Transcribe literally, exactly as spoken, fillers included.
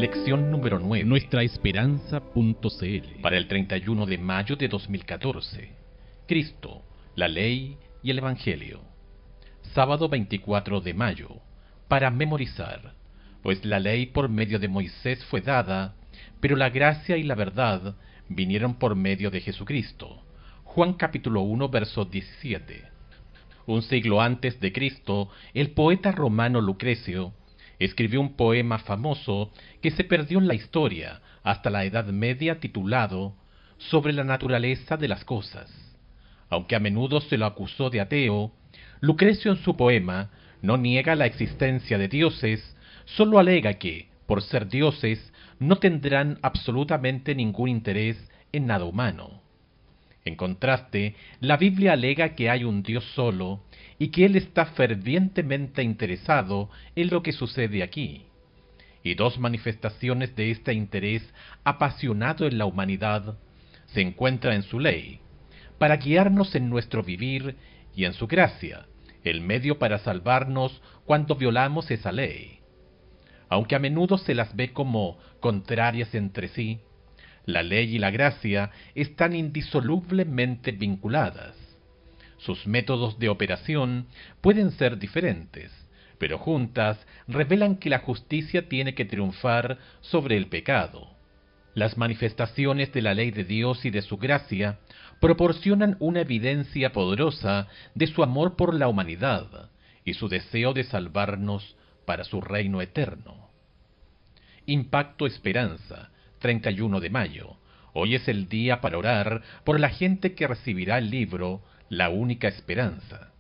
Lección número nueve. Nuestraesperanza.cl. Para el treinta y uno de mayo de dos mil catorce. Cristo, la ley y el Evangelio. Sábado veinticuatro de mayo. Para memorizar. Pues la ley por medio de Moisés fue dada, pero la gracia y la verdad vinieron por medio de Jesucristo. Juan capítulo uno, verso diecisiete. Un siglo antes de Cristo, el poeta romano Lucrecio escribió un poema famoso que se perdió en la historia hasta la Edad Media, titulado Sobre la naturaleza de las cosas. Aunque a menudo se lo acusó de ateo, Lucrecio en su poema no niega la existencia de dioses, solo alega que, por ser dioses, no tendrán absolutamente ningún interés en nada humano. En contraste, la Biblia alega que hay un Dios solo y que Él está fervientemente interesado en lo que sucede aquí. Y dos manifestaciones de este interés apasionado en la humanidad se encuentran en su ley, para guiarnos en nuestro vivir, y en su gracia, el medio para salvarnos cuando violamos esa ley. Aunque a menudo se las ve como contrarias entre sí, la ley y la gracia están indisolublemente vinculadas. Sus métodos de operación pueden ser diferentes, pero juntas revelan que la justicia tiene que triunfar sobre el pecado. Las manifestaciones de la ley de Dios y de su gracia proporcionan una evidencia poderosa de su amor por la humanidad y su deseo de salvarnos para su reino eterno. Impacto Esperanza, treinta y uno de mayo. Hoy es el día para orar por la gente que recibirá el libro La Única Esperanza.